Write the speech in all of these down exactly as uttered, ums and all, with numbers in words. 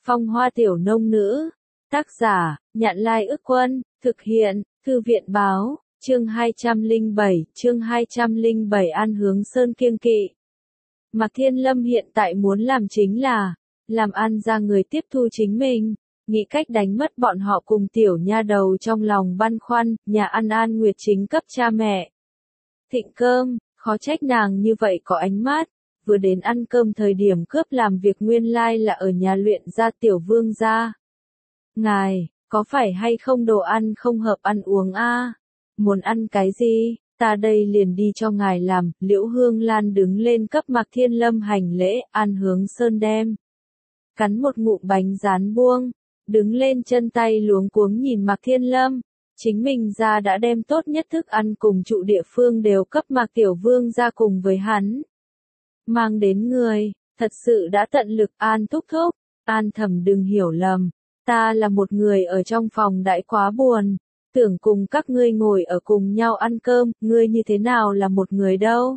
Phong hoa tiểu nông nữ. Tác giả, Nhạn Lai Ức Quân, thực hiện, Thư viện Báo, chương hai trăm lẻ bảy, chương hai trăm lẻ bảy An Hướng Sơn kiêng kỵ. Mạc Thiên Lâm hiện tại muốn làm chính là, làm An ra người tiếp thu chính mình, nghĩ cách đánh mất bọn họ cùng tiểu nha đầu trong lòng băn khoăn, nhà ăn An Nguyệt chính cấp cha mẹ. Thịnh cơm, khó trách nàng như vậy có ánh mắt, vừa đến ăn cơm thời điểm cướp làm việc nguyên lai là ở nhà luyện gia tiểu vương gia. Ngài, có phải hay không đồ ăn không hợp ăn uống a? Muốn ăn cái gì, ta đây liền đi cho ngài làm. Liễu Hương Lan đứng lên cấp Mạc Thiên Lâm hành lễ. An Hướng Sơn đem cắn một ngụm bánh rán buông, đứng lên chân tay luống cuống nhìn Mạc Thiên Lâm. Chính mình ra đã đem tốt nhất thức ăn cùng trụ địa phương đều cấp Mạc Tiểu Vương ra cùng với hắn. Mang đến người, thật sự đã tận lực. An thúc thúc, An thẩm đừng hiểu lầm, ta là một người ở trong phòng đãi quá buồn, tưởng cùng các ngươi ngồi ở cùng nhau ăn cơm, ngươi như thế nào là một người đâu.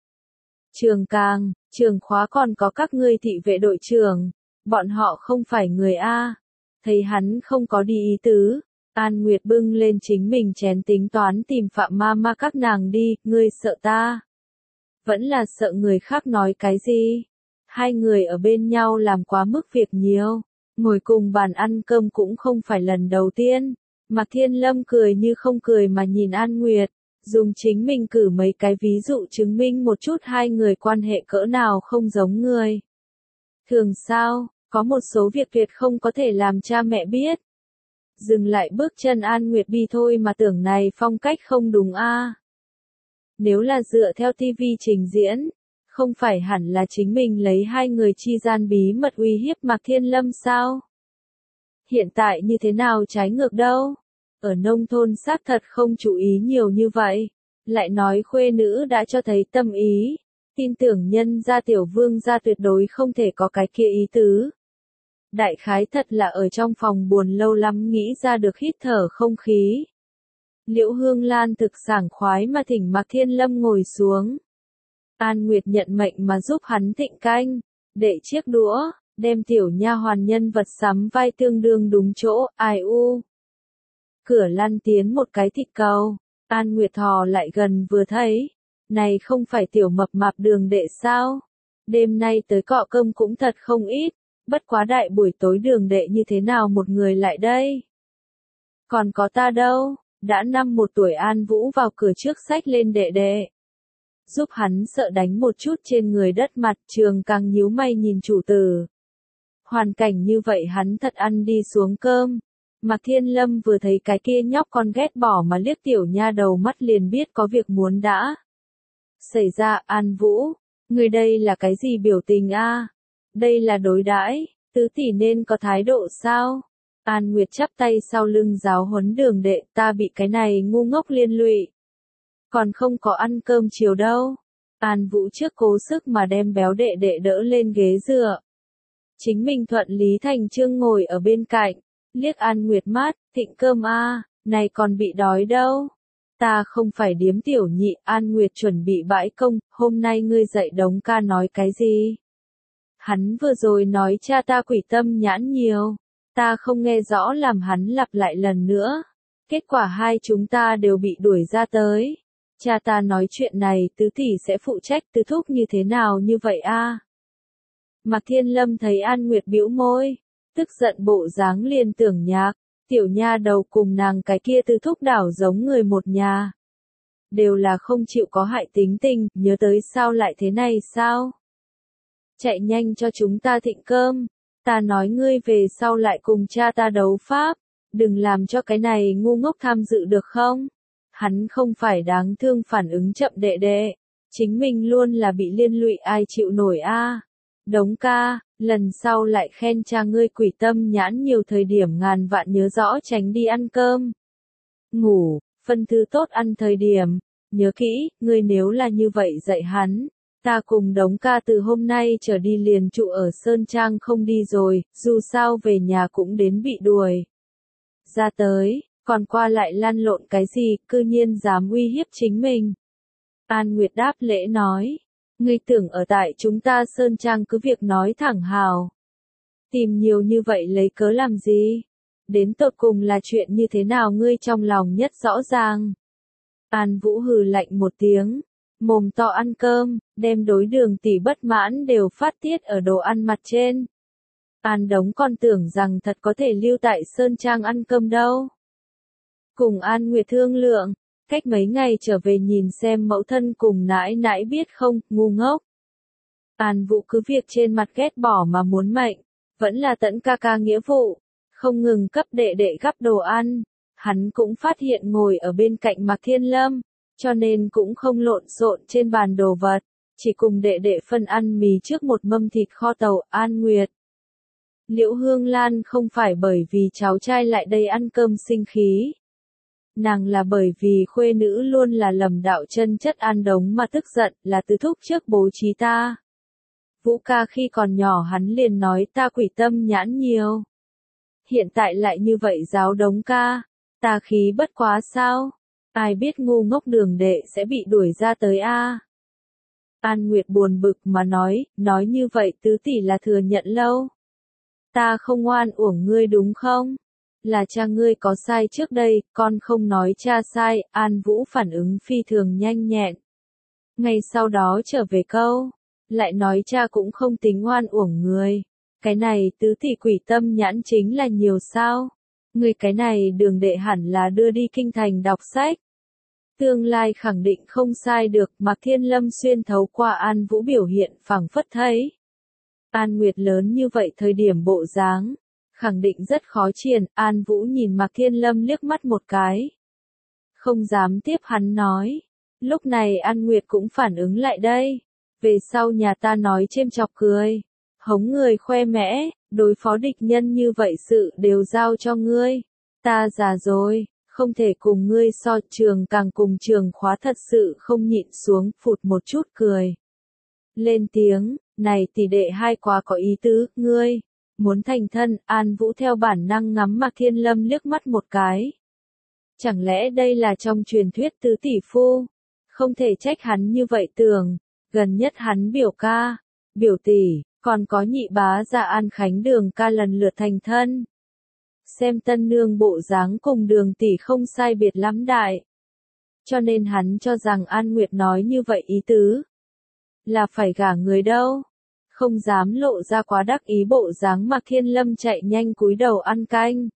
Trường Càng, trường khóa còn có các ngươi thị vệ đội trưởng, bọn họ không phải người A. Thấy hắn không có đi ý tứ, An Nguyệt bưng lên chính mình chén tính toán tìm Phạm ma ma các nàng đi. Ngươi sợ ta? Vẫn là sợ người khác nói cái gì? Hai người ở bên nhau làm quá mức việc nhiều, ngồi cùng bàn ăn cơm cũng không phải lần đầu tiên. Mạc Thiên Lâm cười như không cười mà nhìn An Nguyệt, dùng chính mình cử mấy cái ví dụ chứng minh một chút hai người quan hệ cỡ nào không giống người. Thường sao, có một số việc tuyệt không có thể làm cha mẹ biết. Dừng lại bước chân An Nguyệt bi thôi mà tưởng này phong cách không đúng a. Nếu là dựa theo ti vi trình diễn, không phải hẳn là chính mình lấy hai người chi gian bí mật uy hiếp Mạc Thiên Lâm sao? Hiện tại như thế nào trái ngược đâu? Ở nông thôn xác thật không chú ý nhiều như vậy. Lại nói khuê nữ đã cho thấy tâm ý. Tin tưởng nhân gia tiểu vương gia tuyệt đối không thể có cái kia ý tứ. Đại khái thật là ở trong phòng buồn lâu lắm nghĩ ra được hít thở không khí. Liễu Hương Lan thực sảng khoái mà thỉnh Mạc Thiên Lâm ngồi xuống. An Nguyệt nhận mệnh mà giúp hắn thịnh canh, đệ chiếc đũa, đem tiểu nha hoàn nhân vật sắm vai tương đương đúng chỗ. Ai u. Cửa lăn tiến một cái thịt cầu, An Nguyệt thò lại gần vừa thấy, này không phải tiểu mập mạp Đường đệ sao? Đêm nay tới cọ cơm cũng thật không ít, bất quá đại buổi tối Đường đệ như thế nào một người lại đây? Còn có ta đâu, đã năm một tuổi An Vũ vào cửa trước xách lên đệ đệ. Giúp hắn sợ đánh một chút trên người đất mặt. Trường Càng nhíu mày nhìn chủ tử. Hoàn cảnh như vậy hắn thật ăn đi xuống cơm. Mạc Thiên Lâm vừa thấy cái kia nhóc con ghét bỏ mà liếc tiểu nha đầu mắt liền biết có việc muốn đã xảy ra. An Vũ, người đây là cái gì biểu tình a? Đây là đối đãi, tứ tỷ nên có thái độ sao? An Nguyệt chắp tay sau lưng giáo huấn Đường đệ, ta bị cái này ngu ngốc liên lụy. Còn không có ăn cơm chiều đâu. An Vũ trước cố sức mà đem béo đệ đệ đỡ lên ghế dựa. Chính mình thuận lý thành chương ngồi ở bên cạnh, liếc An Nguyệt mắt, thịnh cơm a, này còn bị đói đâu. Ta không phải điếm tiểu nhị. An Nguyệt chuẩn bị bãi công, hôm nay ngươi dạy đống ca nói cái gì? Hắn vừa rồi nói cha ta quỷ tâm nhãn nhiều, ta không nghe rõ làm hắn lặp lại lần nữa. Kết quả hai chúng ta đều bị đuổi ra tới. Cha ta nói chuyện này tứ tỷ sẽ phụ trách. Tứ thúc như thế nào như vậy a? Mạc Thiên Lâm thấy An Nguyệt bĩu môi, tức giận bộ dáng liền tưởng nhạc, tiểu nha đầu cùng nàng cái kia tứ thúc đảo giống người một nhà. Đều là không chịu có hại tính tình, nhớ tới sao lại thế này sao? Chạy nhanh cho chúng ta thịnh cơm, ta nói ngươi về sau lại cùng cha ta đấu pháp, đừng làm cho cái này ngu ngốc tham dự được không? Hắn không phải đáng thương phản ứng chậm đệ đệ, chính mình luôn là bị liên lụy ai chịu nổi a. Đống ca, lần sau lại khen cha ngươi quỷ tâm nhãn nhiều thời điểm ngàn vạn nhớ rõ tránh đi ăn cơm. Ngủ, phân thứ tốt ăn thời điểm, nhớ kỹ, ngươi nếu là như vậy dạy hắn, ta cùng đống ca từ hôm nay trở đi liền trụ ở Sơn Trang không đi rồi, dù sao về nhà cũng đến bị đuổi ra tới, còn qua lại lăn lộn cái gì, cư nhiên dám uy hiếp chính mình. An Nguyệt đáp lễ nói. Ngươi tưởng ở tại chúng ta Sơn Trang cứ việc nói thẳng hào. Tìm nhiều như vậy lấy cớ làm gì? Đến tột cùng là chuyện như thế nào ngươi trong lòng nhất rõ ràng. An Vũ hừ lạnh một tiếng, mồm to ăn cơm, đem đối Đường tỷ bất mãn đều phát tiết ở đồ ăn mặt trên. An Đống còn tưởng rằng thật có thể lưu tại Sơn Trang ăn cơm đâu. Cùng An Nguyệt thương lượng, cách mấy ngày trở về nhìn xem mẫu thân cùng nãi nãi biết không, ngu ngốc. An Vũ cứ việc trên mặt ghét bỏ mà muốn mệnh, vẫn là tận ca ca nghĩa vụ, không ngừng cấp đệ đệ gắp đồ ăn. Hắn cũng phát hiện ngồi ở bên cạnh Mạc Thiên Lâm, cho nên cũng không lộn xộn trên bàn đồ vật, chỉ cùng đệ đệ phân ăn mì trước một mâm thịt kho tàu. An Nguyệt, Liễu Hương Lan không phải bởi vì cháu trai lại đây ăn cơm sinh khí. Nàng là bởi vì khuê nữ luôn là lầm đạo chân chất An Đống mà tức giận, là tứ thúc trước bố trí ta. Vũ ca khi còn nhỏ hắn liền nói ta quỷ tâm nhãn nhiều. Hiện tại lại như vậy giáo Đống ca, ta khí bất quá sao? Ai biết ngu ngốc Đường đệ sẽ bị đuổi ra tới a. An Nguyệt buồn bực mà nói, nói như vậy tứ tỷ là thừa nhận lâu. Ta không oan uổng ngươi đúng không? Là cha ngươi có sai trước đây, con không nói cha sai. An Vũ phản ứng phi thường nhanh nhẹn. Ngay sau đó trở về câu, lại nói cha cũng không tính oan uổng người. Cái này tứ tỷ quỷ tâm nhãn chính là nhiều sao? Người cái này Đường đệ hẳn là đưa đi kinh thành đọc sách. Tương lai khẳng định không sai được. Mạc Thiên Lâm xuyên thấu qua An Vũ biểu hiện phảng phất thấy. An Nguyệt lớn như vậy thời điểm bộ dáng, khẳng định rất khó triển. An Vũ nhìn Mạc Thiên Lâm liếc mắt một cái, không dám tiếp hắn nói. Lúc này An Nguyệt cũng phản ứng lại đây. Về sau nhà ta nói chêm chọc cười, hống người khoe mẽ, đối phó địch nhân như vậy sự đều giao cho ngươi. Ta già rồi, không thể cùng ngươi so. Trường càng cùng Trường Khóa thật sự không nhịn xuống, phụt một chút cười. Lên tiếng, này tỷ đệ hai quá có ý tứ, ngươi muốn thành thân. An Vũ theo bản năng ngắm Mạc Thiên Lâm liếc mắt một cái. Chẳng lẽ đây là trong truyền thuyết tứ tỷ phu? Không thể trách hắn như vậy tưởng, gần nhất hắn biểu ca, biểu tỷ, còn có nhị bá gia An Khánh Đường ca lần lượt thành thân. Xem tân nương bộ dáng cùng Đường tỷ không sai biệt lắm đại. Cho nên hắn cho rằng An Nguyệt nói như vậy ý tứ là phải gả người đâu. Không dám lộ ra quá đắc ý bộ dáng. Mạc Thiên Lâm chạy nhanh cúi đầu ăn canh.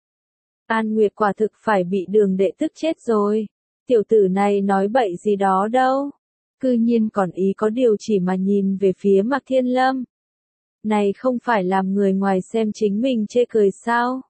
An Nguyệt quả thực phải bị Đường đệ tức chết rồi. Tiểu tử này nói bậy gì đó đâu. Cư nhiên còn ý có điều chỉ mà nhìn về phía Mạc Thiên Lâm. Này không phải làm người ngoài xem chính mình chê cười sao?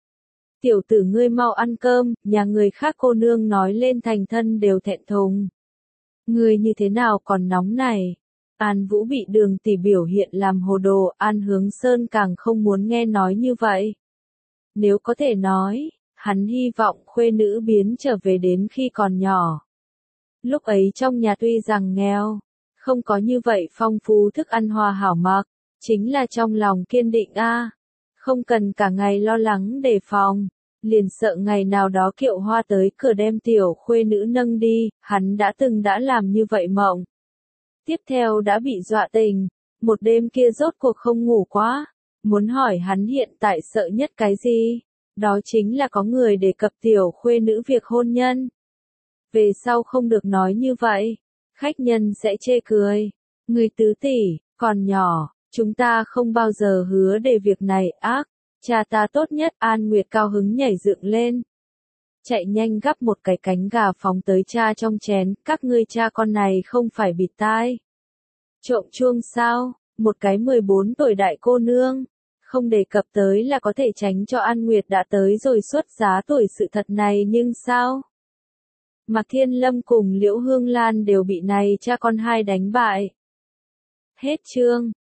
Tiểu tử ngươi mau ăn cơm, nhà người khác cô nương nói lên thành thân đều thẹn thùng. Ngươi như thế nào còn nóng này? An Vũ bị Đường tỷ biểu hiện làm hồ đồ. An Hướng Sơn càng không muốn nghe nói như vậy. Nếu có thể nói, hắn hy vọng khuê nữ biến trở về đến khi còn nhỏ. Lúc ấy trong nhà tuy rằng nghèo, không có như vậy phong phú thức ăn hoa hảo mặc, chính là trong lòng kiên định a, không cần cả ngày lo lắng đề phòng, liền sợ ngày nào đó Kiệu Hoa tới cửa đem tiểu khuê nữ nâng đi. Hắn đã từng đã làm như vậy mộng. Tiếp theo đã bị dọa tình, một đêm kia rốt cuộc không ngủ quá. Muốn hỏi hắn hiện tại sợ nhất cái gì? Đó chính là có người đề cập tiểu khuê nữ việc hôn nhân. Về sau không được nói như vậy, khách nhân sẽ chê cười. Người tứ tỷ, còn nhỏ, chúng ta không bao giờ hứa để việc này ác. Cha ta tốt nhất. An Nguyệt cao hứng nhảy dựng lên, chạy nhanh gắp một cái cánh gà phóng tới cha trong chén. Các ngươi cha con này không phải bịt tai trộm chuông sao? Một cái mười bốn tuổi đại cô nương, không đề cập tới là có thể tránh cho An Nguyệt đã tới rồi xuất giá tuổi sự thật này nhưng sao? Mạc Thiên Lâm cùng Liễu Hương Lan đều bị này cha con hai đánh bại. Hết chương.